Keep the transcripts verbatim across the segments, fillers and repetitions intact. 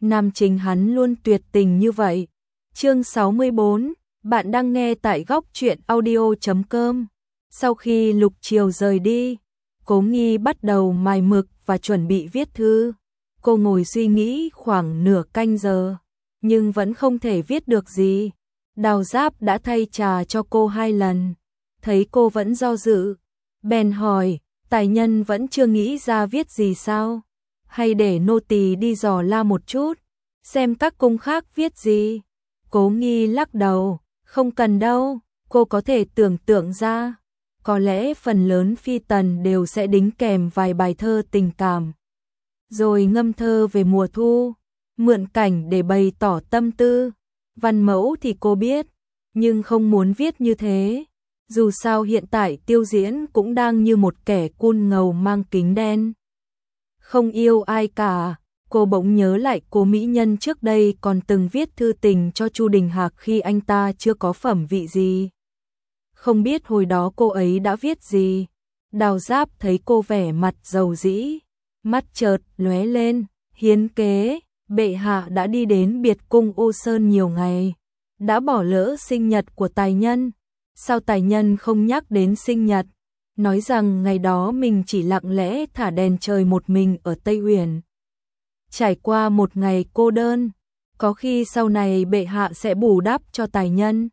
nam chính hắn luôn tuyệt tình như vậy. Chương sáu mươi bốn, bạn đang nghe tại góc truyện audio chấm com. Sau khi Lục Triều rời đi, Cố Nghi bắt đầu mài mực và chuẩn bị viết thư. Cô ngồi suy nghĩ khoảng nửa canh giờ, nhưng vẫn không thể viết được gì. Đào Giáp đã thay trà cho cô hai lần, thấy cô vẫn do dự, bèn hỏi, tài nhân vẫn chưa nghĩ ra viết gì sao? Hay để nô tỳ đi dò la một chút, xem các cung khác viết gì? Cố Nghi lắc đầu, không cần đâu, cô có thể tưởng tượng ra. Có lẽ phần lớn phi tần đều sẽ đính kèm vài bài thơ tình cảm, rồi ngâm thơ về mùa thu, mượn cảnh để bày tỏ tâm tư. Văn mẫu thì cô biết, nhưng không muốn viết như thế. Dù sao hiện tại Tiêu Diễn cũng đang như một kẻ cun ngầu mang kính đen, không yêu ai cả. Cô bỗng nhớ lại Cố mỹ nhân trước đây còn từng viết thư tình cho Chu Đình Hạc khi anh ta chưa có phẩm vị gì. Không biết hồi đó cô ấy đã viết gì. Đào Giáp thấy cô vẻ mặt dầu dĩ, mắt chợt lóe lên, hiến kế, bệ hạ đã đi đến biệt cung Ô Sơn nhiều ngày, đã bỏ lỡ sinh nhật của tài nhân. Sao tài nhân không nhắc đến sinh nhật, nói rằng ngày đó mình chỉ lặng lẽ thả đèn trời một mình ở Tây Uyển, trải qua một ngày cô đơn. Có khi sau này bệ hạ sẽ bù đắp cho tài nhân.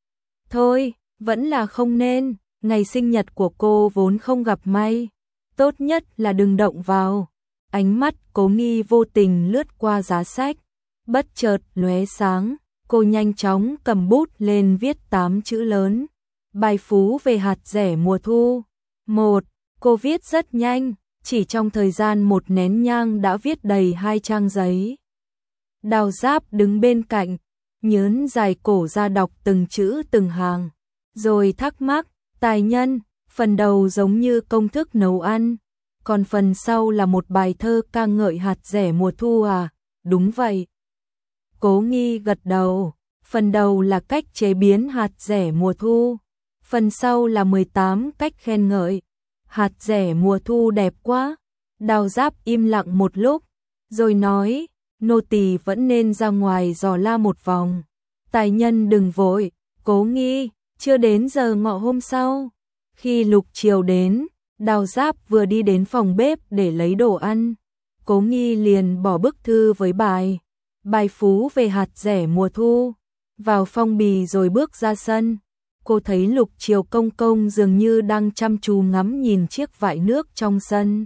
Thôi, vẫn là không nên, ngày sinh nhật của cô vốn không gặp may, tốt nhất là đừng động vào. Ánh mắt Cố Nghi vô tình lướt qua giá sách, bất chợt lóe sáng, cô nhanh chóng cầm bút lên viết tám chữ lớn. Bài phú về hạt rẻ mùa thu. Một, cô viết rất nhanh, chỉ trong thời gian một nén nhang đã viết đầy hai trang giấy. Đào Giáp đứng bên cạnh, nhớn dài cổ ra đọc từng chữ từng hàng, rồi thắc mắc, tài nhân, phần đầu giống như công thức nấu ăn, còn phần sau là một bài thơ ca ngợi hạt rẻ mùa thu à? Đúng vậy. Cố Nghi gật đầu, phần đầu là cách chế biến hạt rẻ mùa thu, phần sau là mười tám cách khen ngợi. Hạt rẻ mùa thu đẹp quá. Đào Giáp im lặng một lúc, rồi nói, nô tỳ vẫn nên ra ngoài dò la một vòng. Tài nhân đừng vội. Cố Nghi, chưa đến giờ ngọ hôm sau. Khi Lục Triều đến, Đào Giáp vừa đi đến phòng bếp để lấy đồ ăn. Cố Nghi liền bỏ bức thư với bài Bài phú về hạt rẻ mùa thu vào phong bì rồi bước ra sân. Cô thấy Lục Triều công công dường như đang chăm chú ngắm nhìn chiếc vại nước trong sân.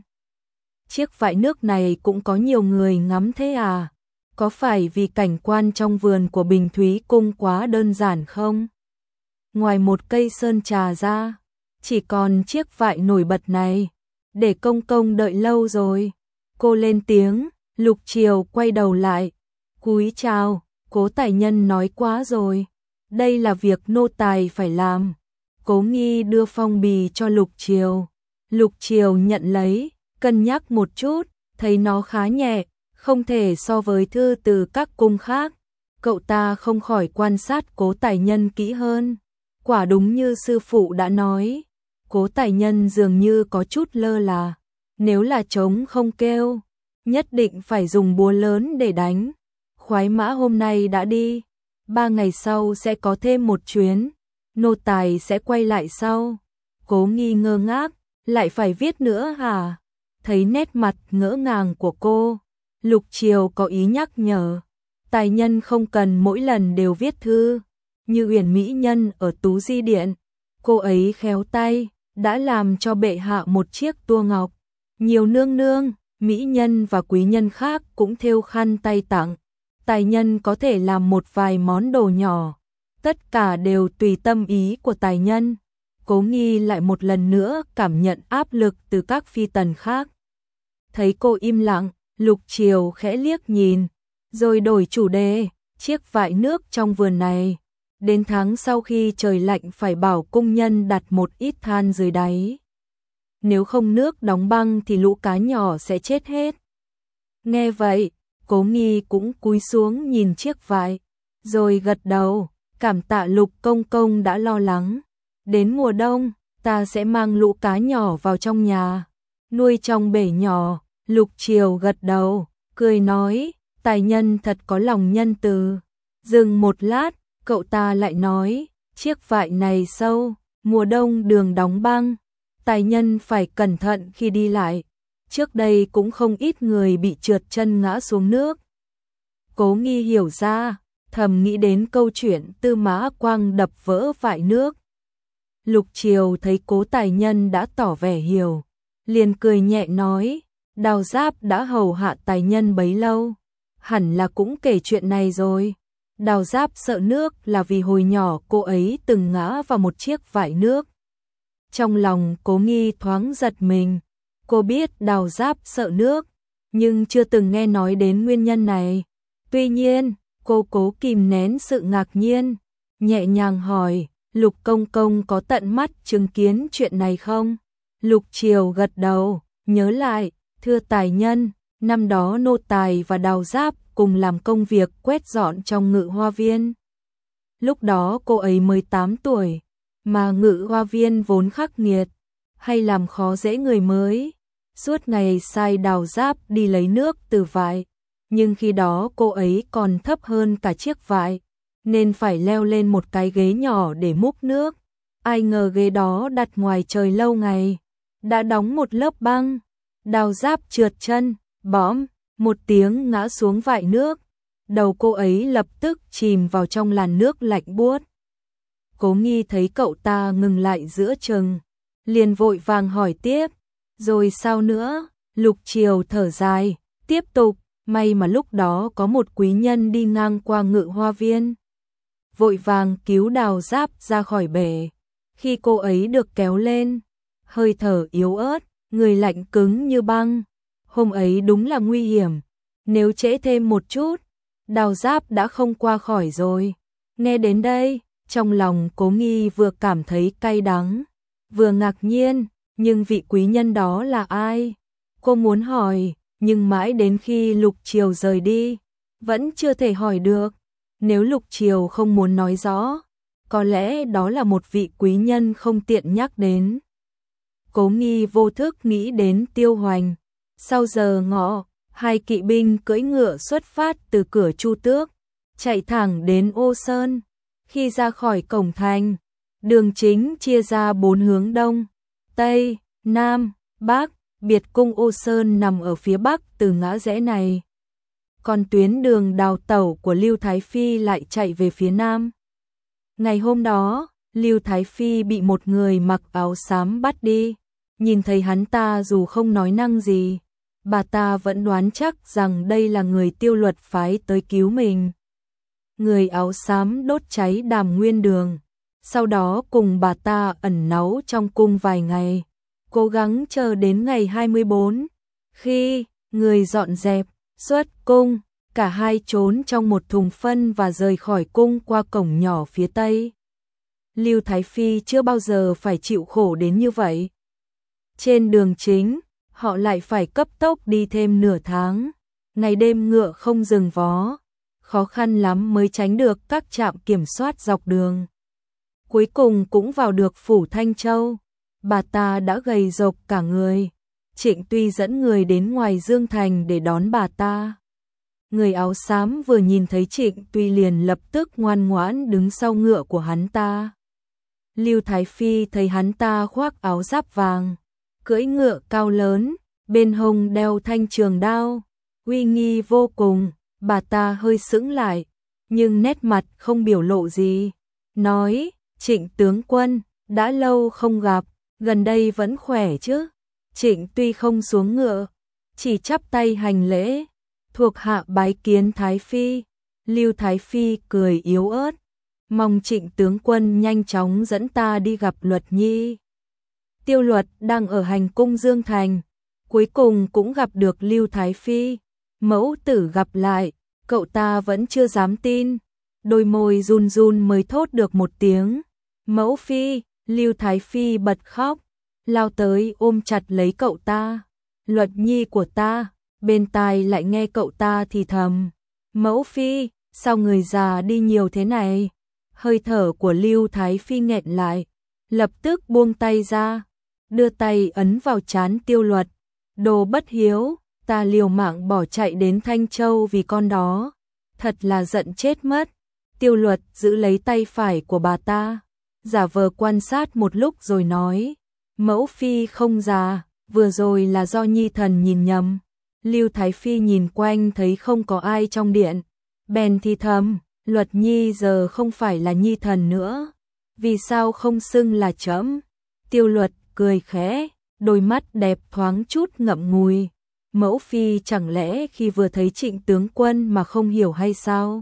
Chiếc vại nước này cũng có nhiều người ngắm thế à? Có phải vì cảnh quan trong vườn của Bình Thúy Cung quá đơn giản không? Ngoài một cây sơn trà ra, chỉ còn chiếc vại nổi bật này. Để công công đợi lâu rồi. Cô lên tiếng. Lục Triều quay đầu lại, cúi chào. Cố tài nhân nói quá rồi, đây là việc nô tài phải làm. Cố Nghi đưa phong bì cho Lục Triều. Lục Triều nhận lấy, cân nhắc một chút, thấy nó khá nhẹ, không thể so với thư từ các cung khác. Cậu ta không khỏi quan sát Cố tài nhân kỹ hơn. Quả đúng như sư phụ đã nói, Cố tài nhân dường như có chút lơ là. Nếu là trống không kêu, nhất định phải dùng búa lớn để đánh. Khoái mã hôm nay đã đi, ba ngày sau sẽ có thêm một chuyến, nô tài sẽ quay lại sau. Cố Nghi ngơ ngác, lại phải viết nữa hả? Thấy nét mặt ngỡ ngàng của cô, Lục Triều có ý nhắc nhở, tài nhân không cần mỗi lần đều viết thư, như Uyển mỹ nhân ở Tú Di Điện, cô ấy khéo tay, đã làm cho bệ hạ một chiếc tua ngọc. Nhiều nương nương, mỹ nhân và quý nhân khác cũng thêu khăn tay tặng. Tài nhân có thể làm một vài món đồ nhỏ, tất cả đều tùy tâm ý của tài nhân. Cố Nghi lại một lần nữa cảm nhận áp lực từ các phi tần khác. Thấy cô im lặng, Lục Triều khẽ liếc nhìn, rồi đổi chủ đề, chiếc vại nước trong vườn này. Đến tháng sau khi trời lạnh phải bảo cung nhân đặt một ít than dưới đáy. Nếu không nước đóng băng thì lũ cá nhỏ sẽ chết hết. Nghe vậy, Cố Nghi cũng cúi xuống nhìn chiếc vại, rồi gật đầu, cảm tạ Lục công công đã lo lắng. Đến mùa đông, ta sẽ mang lũ cá nhỏ vào trong nhà, nuôi trong bể nhỏ. Lục Triều gật đầu, cười nói, Tài nhân thật có lòng nhân từ. Dừng một lát, cậu ta lại nói, chiếc vại này sâu, mùa đông đường đóng băng, tài nhân phải cẩn thận khi đi lại. Trước đây cũng không ít người bị trượt chân ngã xuống nước. Cố Nghi hiểu ra, thầm nghĩ đến câu chuyện Tư Mã Quang đập vỡ vại nước. Lục Triều thấy Cố tài nhân đã tỏ vẻ hiểu, liền cười nhẹ nói, Đào Giáp đã hầu hạ tài nhân bấy lâu, hẳn là cũng kể chuyện này rồi. Đào Giáp sợ nước là vì hồi nhỏ cô ấy từng ngã vào một chiếc vại nước. Trong lòng Cố Nghi thoáng giật mình, cô biết Đào Giáp sợ nước, nhưng chưa từng nghe nói đến nguyên nhân này. Tuy nhiên, cô cố kìm nén sự ngạc nhiên, nhẹ nhàng hỏi, Lục công công có tận mắt chứng kiến chuyện này không? Lục Triều gật đầu, nhớ lại, thưa tài nhân, năm đó nô tài và Đào Giáp cùng làm công việc quét dọn trong Ngự Hoa Viên. Lúc đó cô ấy mới tám tuổi, mà Ngự Hoa Viên vốn khắc nghiệt, hay làm khó dễ người mới. Suốt ngày sai Đào Giáp đi lấy nước từ vại, nhưng khi đó cô ấy còn thấp hơn cả chiếc vại, nên phải leo lên một cái ghế nhỏ để múc nước. Ai ngờ ghế đó đặt ngoài trời lâu ngày, đã đóng một lớp băng. Đào Giáp trượt chân, bõm, một tiếng ngã xuống vại nước. Đầu cô ấy lập tức chìm vào trong làn nước lạnh buốt. Cố Nghi thấy cậu ta ngừng lại giữa chừng, liền vội vàng hỏi tiếp, rồi sao nữa? Lục Triều thở dài, tiếp tục, may mà lúc đó có một quý nhân đi ngang qua Ngự Hoa Viên, vội vàng cứu Đào Giáp ra khỏi bể. Khi cô ấy được kéo lên, hơi thở yếu ớt, người lạnh cứng như băng. Hôm ấy đúng là nguy hiểm, nếu trễ thêm một chút, Đào Giáp đã không qua khỏi rồi. Nghe đến đây, trong lòng Cố Nghi vừa cảm thấy cay đắng, vừa ngạc nhiên, nhưng vị quý nhân đó là ai? Cô muốn hỏi, nhưng mãi đến khi Lục Triều rời đi, vẫn chưa thể hỏi được. Nếu Lục Triều không muốn nói rõ, có lẽ đó là một vị quý nhân không tiện nhắc đến. Cố Nghi vô thức nghĩ đến Tiêu Hoành. Sau giờ ngọ, hai kỵ binh cưỡi ngựa xuất phát từ cửa Chu Tước, chạy thẳng đến Ô Sơn. Khi ra khỏi cổng thành, đường chính chia ra bốn hướng đông, tây, nam, bắc. Biệt cung Ô Sơn nằm ở phía bắc từ ngã rẽ này. Còn tuyến đường đào tẩu của Lưu Thái Phi lại chạy về phía nam. Ngày hôm đó, Lưu Thái Phi bị một người mặc áo xám bắt đi. Nhìn thấy hắn ta dù không nói năng gì, bà ta vẫn đoán chắc rằng đây là người Tiêu Luật phái tới cứu mình. Người áo xám đốt cháy Đàm Nguyên Đường, sau đó cùng bà ta ẩn náu trong cung vài ngày, cố gắng chờ đến ngày hai mươi bốn, khi người dọn dẹp, xuất cung, cả hai trốn trong một thùng phân và rời khỏi cung qua cổng nhỏ phía tây. Lưu Thái Phi chưa bao giờ phải chịu khổ đến như vậy. Trên đường chính, họ lại phải cấp tốc đi thêm nửa tháng, ngày đêm ngựa không dừng vó, khó khăn lắm mới tránh được các trạm kiểm soát dọc đường. Cuối cùng cũng vào được phủ Thanh Châu. Bà ta đã gầy rộc cả người. Trịnh Tuy dẫn người đến ngoài Dương Thành để đón bà ta. Người áo xám vừa nhìn thấy Trịnh Tuy liền lập tức ngoan ngoãn đứng sau ngựa của hắn ta. Lưu Thái Phi thấy hắn ta khoác áo giáp vàng, cưỡi ngựa cao lớn, bên hông đeo thanh trường đao, uy nghi vô cùng. Bà ta hơi sững lại, nhưng nét mặt không biểu lộ gì, nói, Trịnh tướng quân, đã lâu không gặp, gần đây vẫn khỏe chứ? Trịnh Tuy không xuống ngựa, chỉ chắp tay hành lễ, thuộc hạ bái kiến Thái Phi. Lưu Thái Phi cười yếu ớt, mong Trịnh tướng quân nhanh chóng dẫn ta đi gặp Luật Nhi. Tiêu Luật đang ở hành cung Dương Thành, cuối cùng cũng gặp được Lưu Thái Phi. Mẫu tử gặp lại, cậu ta vẫn chưa dám tin, đôi môi run run mới thốt được một tiếng. Mẫu phi. Lưu Thái Phi bật khóc, lao tới ôm chặt lấy cậu ta. Luật Nhi của ta. Bên tai lại nghe cậu ta thì thầm, mẫu phi, sao người già đi nhiều thế này? Hơi thở của Lưu Thái Phi nghẹn lại, lập tức buông tay ra, đưa tay ấn vào trán Tiêu Luật. Đồ bất hiếu, ta liều mạng bỏ chạy đến Thanh Châu vì con đó, thật là giận chết mất. Tiêu Luật giữ lấy tay phải của bà ta, giả vờ quan sát một lúc rồi nói, mẫu phi không già, vừa rồi là do nhi thần nhìn nhầm. Lưu Thái Phi nhìn quanh thấy không có ai trong điện, bèn thì thầm, Luật nhi giờ không phải là nhi thần nữa, vì sao không xưng là trẫm? Tiêu Luật cười khẽ, đôi mắt đẹp thoáng chút ngậm ngùi. Mẫu phi chẳng lẽ khi vừa thấy Trịnh tướng quân mà không hiểu hay sao?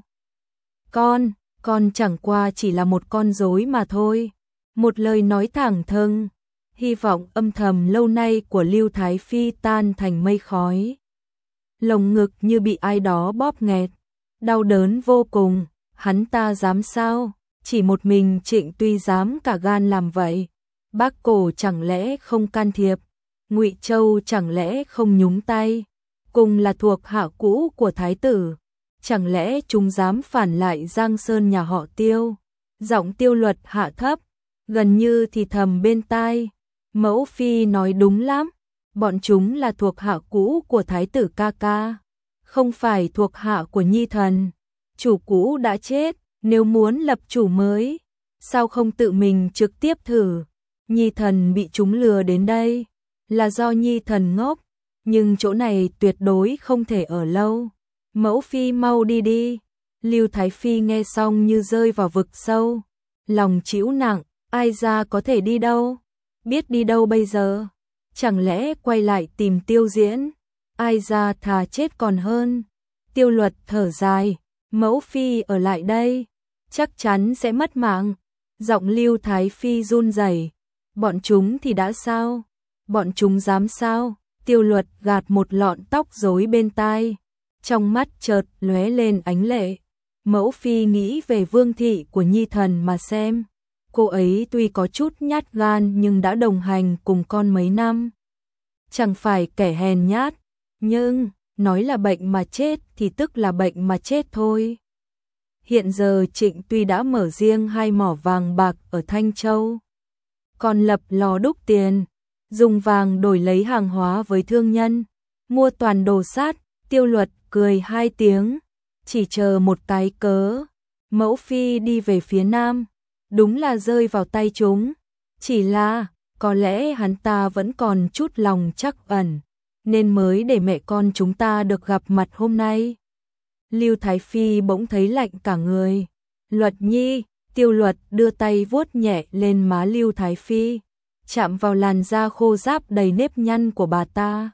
Con, con chẳng qua chỉ là một con rối mà thôi. Một lời nói thẳng thừng, hy vọng âm thầm lâu nay của Lưu Thái Phi tan thành mây khói. Lồng ngực như bị ai đó bóp nghẹt, đau đớn vô cùng, hắn ta dám sao? Chỉ một mình Trịnh Tuy dám cả gan làm vậy. Bác Cổ chẳng lẽ không can thiệp? Ngụy Châu chẳng lẽ không nhúng tay? Cùng là thuộc hạ cũ của thái tử, chẳng lẽ chúng dám phản lại Giang Sơn nhà họ Tiêu? Giọng Tiêu Luật hạ thấp, gần như thì thầm bên tai, mẫu phi nói đúng lắm, bọn chúng là thuộc hạ cũ của thái tử ca ca, không phải thuộc hạ của nhi thần. Chủ cũ đã chết, nếu muốn lập chủ mới, sao không tự mình trực tiếp thử? Nhi thần bị chúng lừa đến đây, là do nhi thần ngốc, nhưng chỗ này tuyệt đối không thể ở lâu. Mẫu phi mau đi đi. Lưu Thái Phi nghe xong như rơi vào vực sâu, lòng chịu nặng, ai ra có thể đi đâu? Biết đi đâu bây giờ? Chẳng lẽ quay lại tìm Tiêu Diễn? Ai ra thà chết còn hơn. Tiêu Luật thở dài, mẫu phi ở lại đây, chắc chắn sẽ mất mạng. Giọng Lưu Thái Phi run rẩy, bọn chúng thì đã sao? Bọn chúng dám sao? Tiêu Luật gạt một lọn tóc rối bên tai, trong mắt chợt lóe lên ánh lệ. Mẫu phi nghĩ về vương thị của nhi thần mà xem, cô ấy tuy có chút nhát gan nhưng đã đồng hành cùng con mấy năm, chẳng phải kẻ hèn nhát, nhưng nói là bệnh mà chết thì tức là bệnh mà chết thôi. Hiện giờ Trịnh Tuy đã mở riêng hai mỏ vàng bạc ở Thanh Châu, còn lập lò đúc tiền, dùng vàng đổi lấy hàng hóa với thương nhân, mua toàn đồ sát. Tiêu Luật cười hai tiếng, chỉ chờ một cái cớ, mẫu phi đi về phía nam, đúng là rơi vào tay chúng, chỉ là có lẽ hắn ta vẫn còn chút lòng trắc ẩn, nên mới để mẹ con chúng ta được gặp mặt hôm nay. Lưu Thái Phi bỗng thấy lạnh cả người. Luật nhi. Tiêu Luật đưa tay vuốt nhẹ lên má Lưu Thái Phi, chạm vào làn da khô ráp đầy nếp nhăn của bà ta.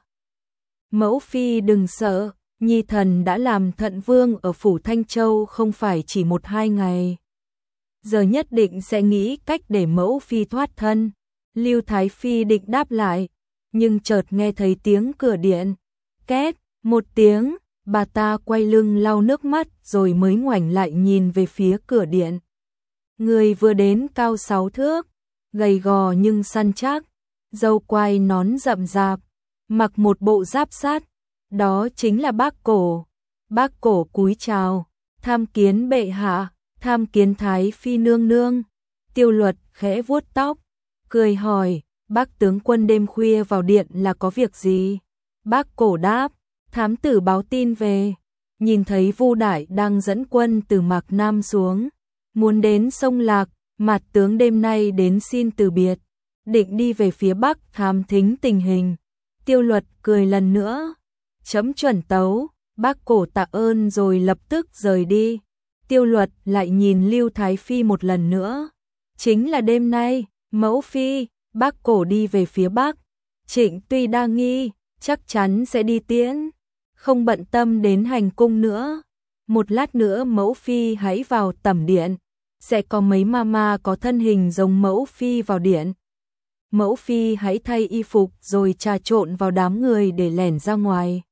Mẫu phi đừng sợ, nhi thần đã làm thận vương ở phủ Thanh Châu không phải chỉ một hai ngày. Giờ nhất định sẽ nghĩ cách để mẫu phi thoát thân. Lưu Thái Phi định đáp lại, nhưng chợt nghe thấy tiếng cửa điện. Két, một tiếng, bà ta quay lưng lau nước mắt rồi mới ngoảnh lại nhìn về phía cửa điện. Người vừa đến cao sáu thước, gầy gò nhưng săn chắc, râu quai nón rậm rạp, mặc một bộ giáp sắt, đó chính là Bác Cổ. Bác Cổ cúi chào, tham kiến bệ hạ, tham kiến Thái Phi nương nương. Tiêu Luật khẽ vuốt tóc, cười hỏi, Bác tướng quân đêm khuya vào điện là có việc gì? Bác Cổ đáp, thám tử báo tin về, nhìn thấy Vu Đại đang dẫn quân từ Mạc Nam xuống, muốn đến sông Lạc, Mạt tướng đêm nay đến xin từ biệt, định đi về phía Bắc thám thính tình hình. Tiêu Luật cười lần nữa, chấm chuẩn tấu. Bác Cổ tạ ơn rồi lập tức rời đi. Tiêu Luật lại nhìn Lưu Thái Phi một lần nữa, chính là đêm nay, mẫu phi. Bác Cổ đi về phía Bắc, Trịnh Tuy đa nghi, chắc chắn sẽ đi tiễn, không bận tâm đến hành cung nữa. Một lát nữa mẫu phi hãy vào tẩm điện, sẽ có mấy mama có thân hình giống mẫu phi vào điện. Mẫu phi hãy thay y phục rồi trà trộn vào đám người để lẻn ra ngoài.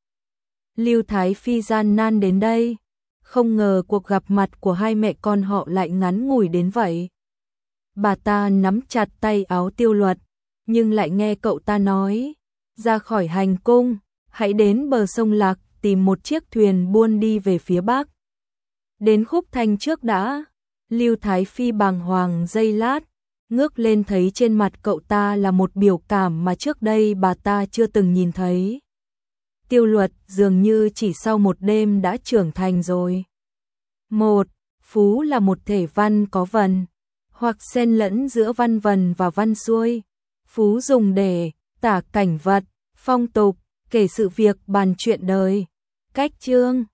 Lưu Thái Phi gian nan đến đây, không ngờ cuộc gặp mặt của hai mẹ con họ lại ngắn ngủi đến vậy. Bà ta nắm chặt tay áo Tiêu Luật, nhưng lại nghe cậu ta nói, ra khỏi hành cung, hãy đến bờ sông Lạc tìm một chiếc thuyền buôn đi về phía Bắc. Đến khúc Thanh trước đã. Lưu Thái Phi bàng hoàng giây lát, ngước lên thấy trên mặt cậu ta là một biểu cảm mà trước đây bà ta chưa từng nhìn thấy. Tiêu Luật dường như chỉ sau một đêm đã trưởng thành rồi. Một, Phú là một thể văn có vần, hoặc xen lẫn giữa văn vần và văn xuôi. Phú dùng để tả cảnh vật, phong tục, kể sự việc bàn chuyện đời. Cách chương